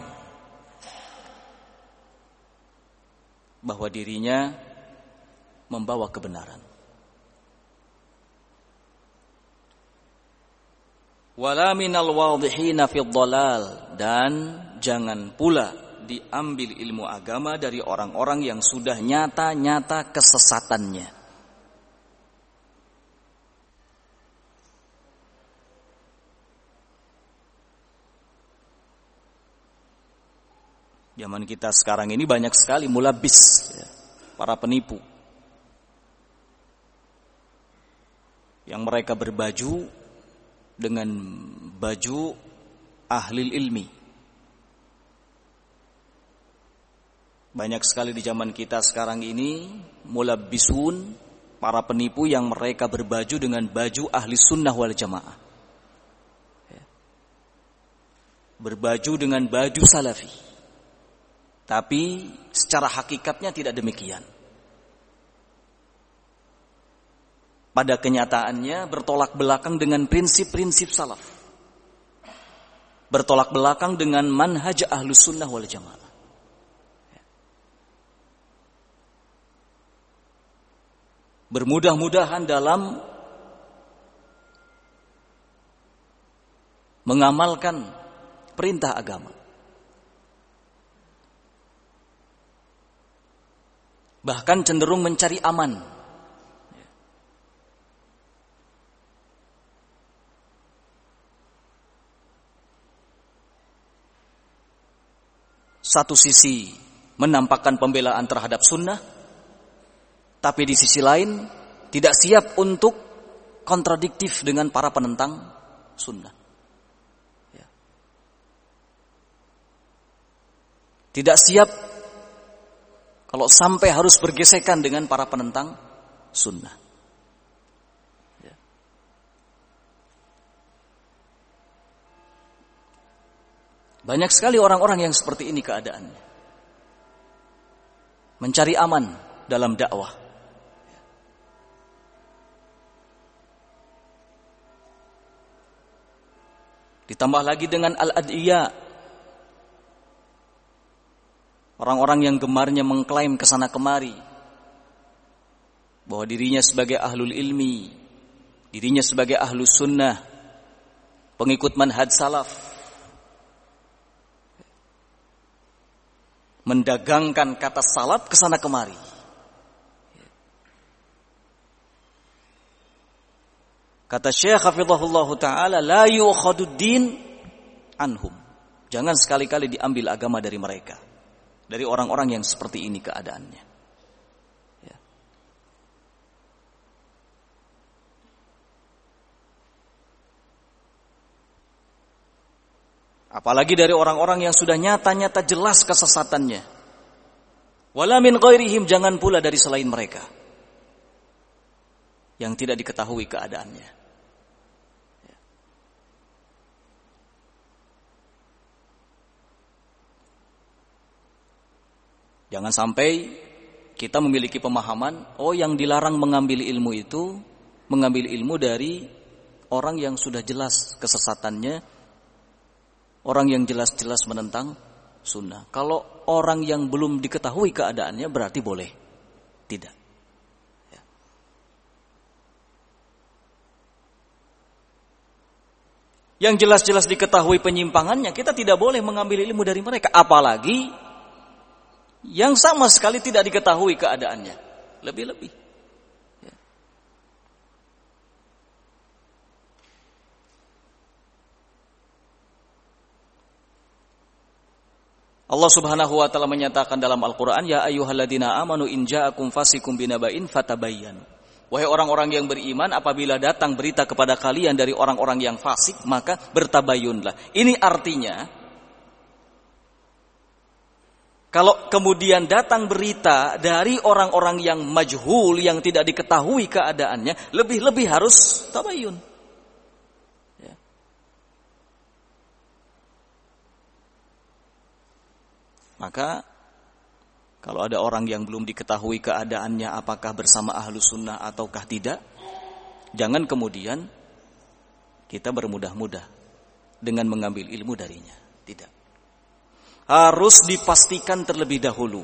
bahwa dirinya membawa kebenaran. Wala minal wadhihina fid dhalal, dan jangan pula diambil ilmu agama dari orang-orang yang sudah nyata-nyata kesesatannya. Zaman kita sekarang ini banyak sekali mulabis, ya, para penipu yang mereka berbaju dengan baju ahli ilmi. Banyak sekali di zaman kita sekarang ini mulabbisun, para penipu yang mereka berbaju dengan baju ahli sunnah wal jamaah, berbaju dengan baju salafi, tapi secara hakikatnya tidak demikian. Pada kenyataannya bertolak belakang dengan prinsip-prinsip salaf, bertolak belakang dengan manhaj ahlus sunnah wal jamaah. Bermudah-mudahan dalam mengamalkan perintah agama, bahkan cenderung mencari aman. Satu sisi menampakkan pembelaan terhadap sunnah, tapi di sisi lain tidak siap untuk kontradiktif dengan para penentang sunnah. Tidak siap kalau sampai harus bergesekan dengan para penentang sunnah. Banyak sekali orang-orang yang seperti ini keadaannya. Mencari aman dalam dakwah. Ditambah lagi dengan al-ad'iya, orang-orang yang gemarnya mengklaim kesana kemari bahwa dirinya sebagai ahlul ilmi, dirinya sebagai ahlus sunnah, pengikut manhaj salaf, mendagangkan kata salaf kesana kemari. Kata Syekh hafizahullah ta'ala, la yu'khaduddin anhum. Jangan sekali-kali diambil agama dari mereka, dari orang-orang yang seperti ini keadaannya. Ya. Apalagi dari orang-orang yang sudah nyata-nyata jelas kesesatannya. Wala min ghairihim, jangan pula dari selain mereka yang tidak diketahui keadaannya. Jangan sampai kita memiliki pemahaman, oh yang dilarang mengambil ilmu itu, mengambil ilmu dari orang yang sudah jelas kesesatannya, orang yang jelas-jelas menentang sunnah. Kalau orang yang belum diketahui keadaannya berarti boleh. Tidak. Ya. Yang jelas-jelas diketahui penyimpangannya, kita tidak boleh mengambil ilmu dari mereka. Apalagi yang sama sekali tidak diketahui keadaannya. Lebih-lebih. Ya. Allah Subhanahu wa taala menyatakan dalam Al-Qur'an, ya ayyuhalladzina amanu in ja'akum fasikum binaba'in fatabayyanu. Wahai orang-orang yang beriman, apabila datang berita kepada kalian dari orang-orang yang fasik, maka bertabayyunlah. Ini artinya, kalau kemudian datang berita dari orang-orang yang majhul, yang tidak diketahui keadaannya, lebih-lebih harus tabayyun. Ya. Maka kalau ada orang yang belum diketahui keadaannya apakah bersama ahlu sunnah ataukah tidak, jangan kemudian kita bermudah-mudah dengan mengambil ilmu darinya. Tidak. Harus dipastikan terlebih dahulu.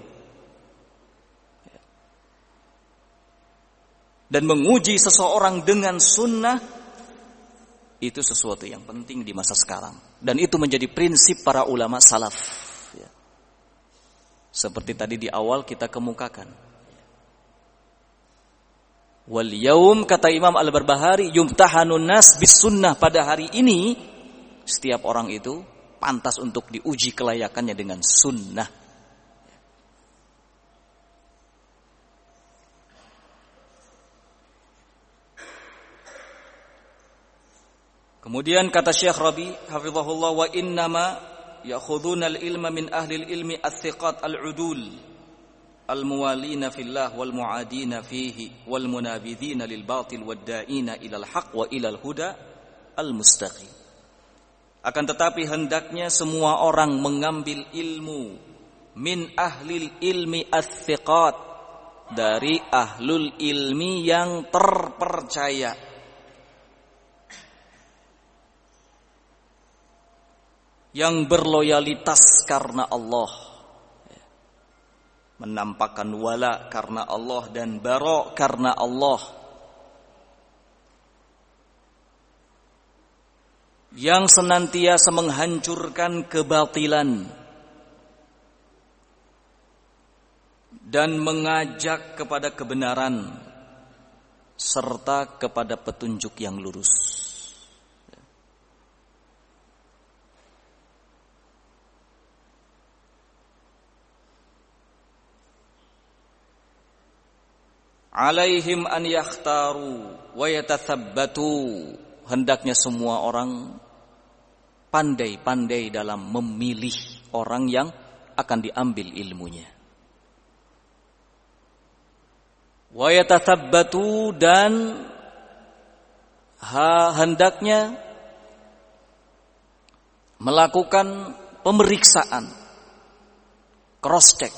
Dan menguji seseorang dengan sunnah, itu sesuatu yang penting di masa sekarang. Dan itu menjadi prinsip para ulama salaf. Seperti tadi di awal kita kemukakan. Wal yaum, kata Imam Al-Barbahari, yumtahanun nas bis sunnah. Pada hari ini, setiap orang itu pantas untuk diuji kelayakannya dengan sunnah. Kemudian kata Syekh Rabi hafizahullah, wa innama ya'khuduna al-ilma min ahli al-ilmi as-thiqat al-udul al-muwalina fillah wal mu'adina fihi wal munabidhina lil batil wad da'ina ila al-haq wa ila al-huda al-mustaqim. Akan tetapi hendaknya semua orang mengambil ilmu min ahlil ilmi as-thiqat, dari ahlul ilmi yang terpercaya, yang berloyalitas karena Allah, menampakkan wala karena Allah dan bara karena Allah, yang senantiasa menghancurkan kebatilan dan mengajak kepada kebenaran serta kepada petunjuk yang lurus. Alaihim an yakhtaru wa yatathabbatu, hendaknya semua orang pandai-pandai dalam memilih orang yang akan diambil ilmunya. Wa yatathabbatu, dan hendaknya melakukan pemeriksaan, cross check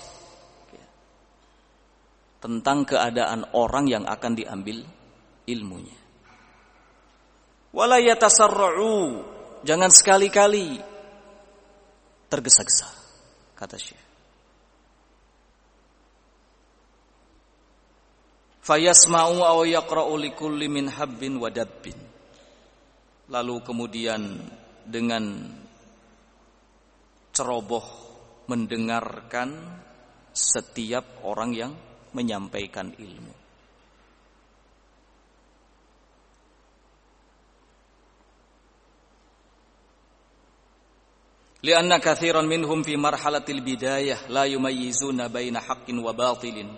tentang keadaan orang yang akan diambil ilmunya. Wala yatasarra'u, jangan sekali-kali tergesa-gesa, kata Syekh. Fayasma'u aw yaqra'u likulli min habbin wa dabbin. Lalu kemudian dengan ceroboh mendengarkan setiap orang yang menyampaikan ilmu. Lianna katsiran minhum fi marhalatil bidayah la yumayyizuna baina haqqin wa batilin.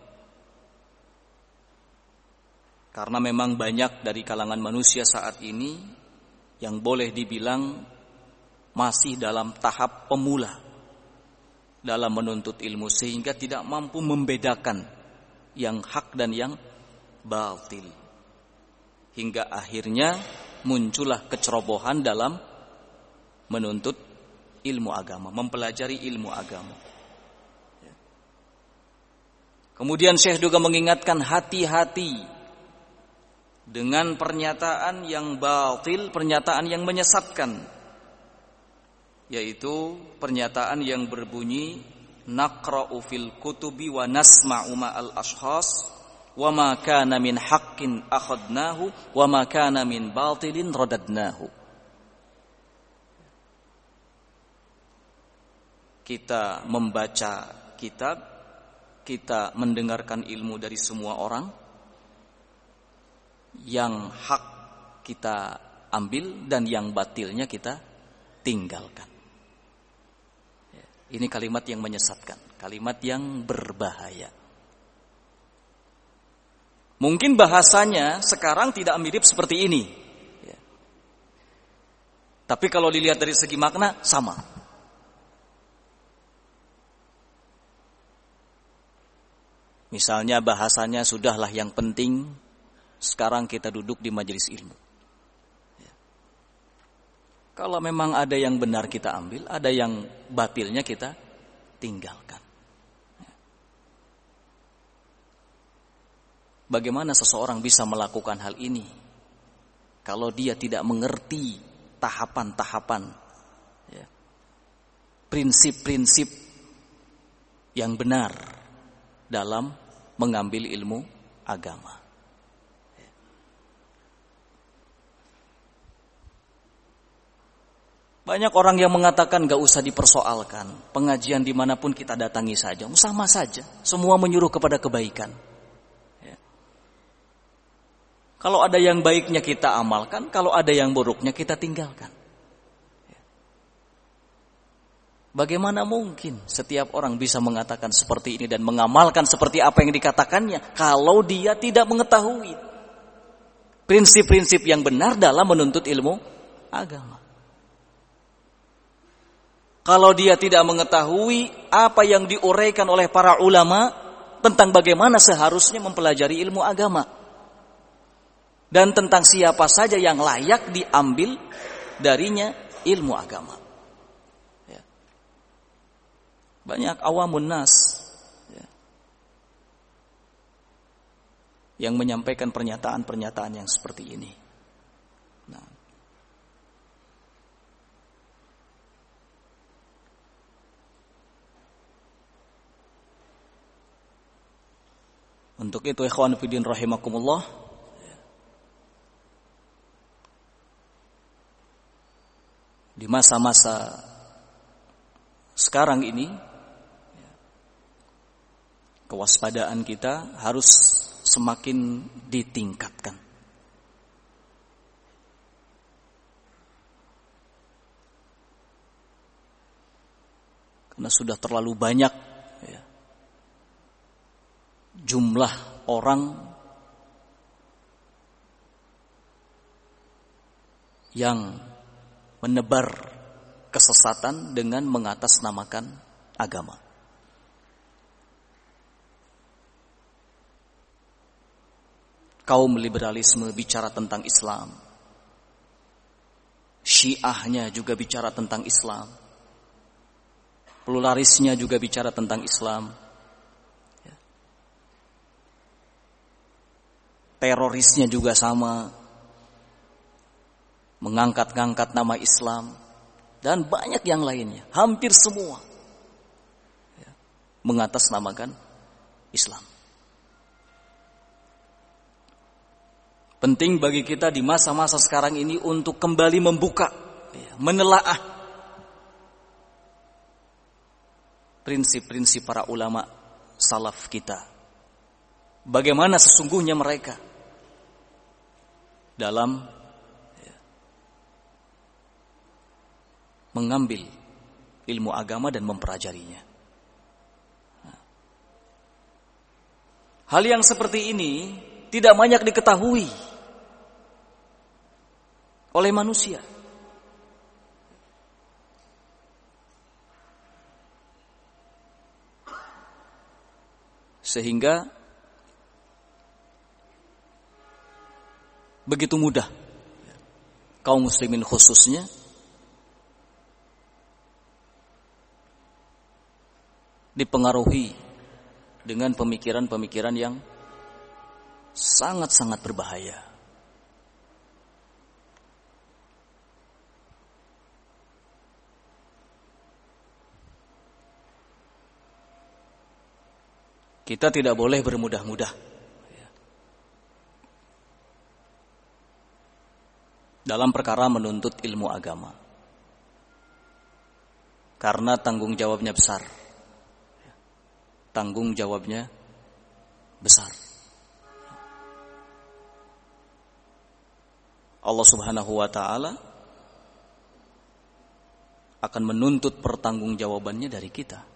Karena memang banyak dari kalangan manusia saat ini yang boleh dibilang masih dalam tahap pemula dalam menuntut ilmu, sehingga tidak mampu membedakan yang hak dan yang batil. Hingga akhirnya muncullah kecerobohan dalam menuntut ilmu agama, mempelajari ilmu agama. Kemudian Syekh juga mengingatkan hati-hati dengan pernyataan yang batil, pernyataan yang menyesatkan, yaitu pernyataan yang berbunyi naqra'u fil kutubi wa nasma'u ma'al ashkhas wa ma kana min haqqin akhadnahu wa ma kana min batilin radadnahu. Kita membaca kitab, kita mendengarkan ilmu dari semua orang, yang hak kita ambil dan yang batilnya kita tinggalkan. Ini kalimat yang menyesatkan, kalimat yang berbahaya. Mungkin bahasanya sekarang tidak mirip seperti ini, tapi kalau dilihat dari segi makna sama. Misalnya bahasanya, sudahlah yang penting sekarang kita duduk di majelis ilmu. Kalau memang ada yang benar kita ambil, ada yang batilnya kita tinggalkan. Bagaimana seseorang bisa melakukan hal ini kalau dia tidak mengerti tahapan-tahapan, prinsip-prinsip yang benar dalam mengambil ilmu agama? Banyak orang yang mengatakan gak usah dipersoalkan, pengajian dimanapun kita datangi saja, sama saja, semua menyuruh kepada kebaikan. Kalau ada yang baiknya kita amalkan, kalau ada yang buruknya kita tinggalkan. Bagaimana mungkin setiap orang bisa mengatakan seperti ini dan mengamalkan seperti apa yang dikatakannya kalau dia tidak mengetahui prinsip-prinsip yang benar dalam menuntut ilmu agama. Kalau dia tidak mengetahui apa yang diuraikan oleh para ulama tentang bagaimana seharusnya mempelajari ilmu agama dan tentang siapa saja yang layak diambil darinya ilmu agama. Ya. Banyak awamun nas ya, yang menyampaikan pernyataan-pernyataan yang seperti ini. Nah, untuk itu ikhwan fillah rahimakumullah, di masa-masa sekarang ini kewaspadaan kita harus semakin ditingkatkan. Karena sudah terlalu banyak ya, jumlah orang yang menebar kesesatan dengan mengatasnamakan agama. Kaum liberalisme bicara tentang Islam. Syiahnya juga bicara tentang Islam. Pluralisnya juga bicara tentang Islam. Terorisnya juga sama, mengangkat-ngangkat nama Islam, dan banyak yang lainnya. Hampir semua mengatasnamakan Islam. Penting bagi kita di masa-masa sekarang ini untuk kembali membuka, menelaah prinsip-prinsip para ulama salaf kita. Bagaimana sesungguhnya mereka dalam mengambil ilmu agama dan mempelajarinya. Hal yang seperti ini tidak banyak diketahui oleh manusia. Sehingga begitu mudah kaum muslimin khususnya dipengaruhi dengan pemikiran-pemikiran yang sangat-sangat berbahaya. Kita tidak boleh bermudah-mudah dalam perkara menuntut ilmu agama, karena tanggung jawabnya besar. Tanggung jawabnya besar. Allah Subhanahu wa taala akan menuntut pertanggungjawabannya dari kita.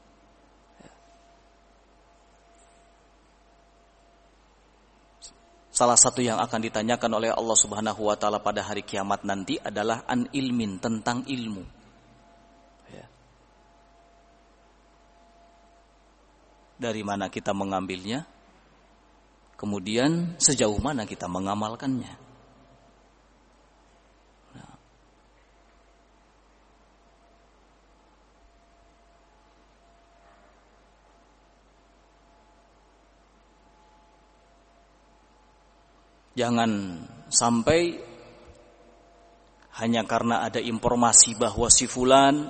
Salah satu yang akan ditanyakan oleh Allah Subhanahu wa taala pada hari kiamat nanti adalah an ilmin, tentang ilmu. Dari mana kita mengambilnya? Kemudian sejauh mana kita mengamalkannya? Jangan sampai hanya karena ada informasi bahwa si fulan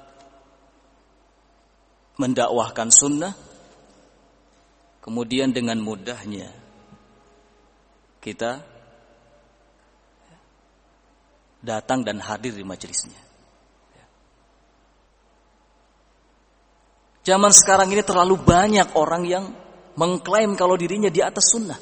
mendakwahkan sunnah, kemudian dengan mudahnya kita datang dan hadir di majelisnya. Zaman sekarang ini terlalu banyak orang yang mengklaim kalau dirinya di atas sunnah.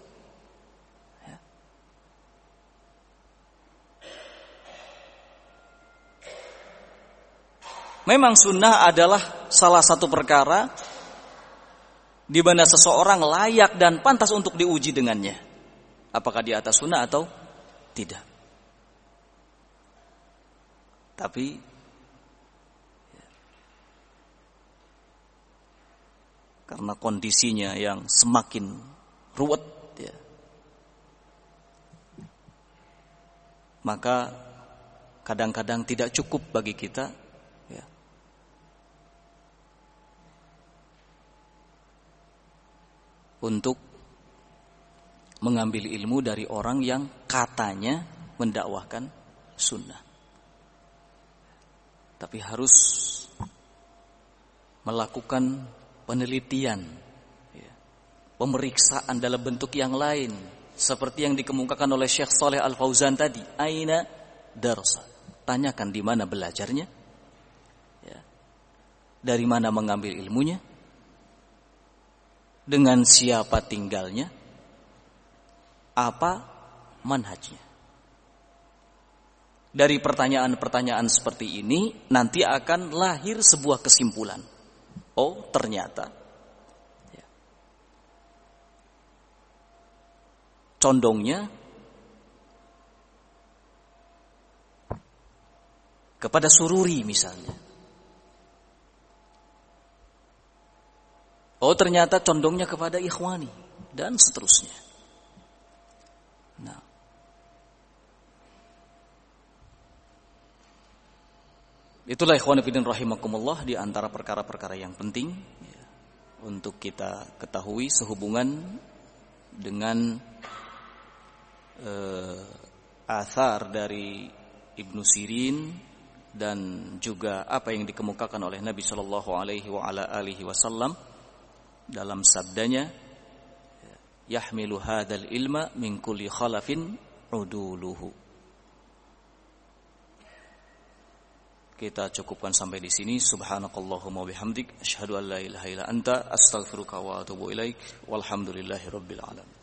Memang sunnah adalah salah satu perkara di mana seseorang layak dan pantas untuk diuji dengannya. Apakah di atas sunnah atau tidak. Tapi karena kondisinya yang semakin ruwet, ya, maka kadang-kadang tidak cukup bagi kita, ya, untuk mengambil ilmu dari orang yang katanya mendakwahkan sunnah. Tapi harus melakukan penelitian, ya, pemeriksaan dalam bentuk yang lain, seperti yang dikemukakan oleh Syekh Shalih Al-Fauzan tadi. Aina darsa, tanyakan di mana belajarnya, ya, dari mana mengambil ilmunya, dengan siapa tinggalnya, apa manhajnya. Dari pertanyaan-pertanyaan seperti ini nanti akan lahir sebuah kesimpulan. Oh, ternyata, ya, condongnya kepada sururi misalnya. Oh, ternyata condongnya kepada ikhwani, dan seterusnya. Nah, itulah ikhwan fillah rahimakumullah di antara perkara-perkara yang penting, ya, untuk kita ketahui sehubungan dengan athar dari Ibnu Sirin dan juga apa yang dikemukakan oleh Nabi sallallahu alaihi wasallam dalam sabdanya, yahmilu hadzal ilma min kulli khalafin uduluhu. Kita cukupkan sampai di sini. Subhanakallahumma bihamdik, asyhadu an la ilaha illa anta, astaghfiruka wa atubu ilaik. Walhamdulillahirabbil alamin.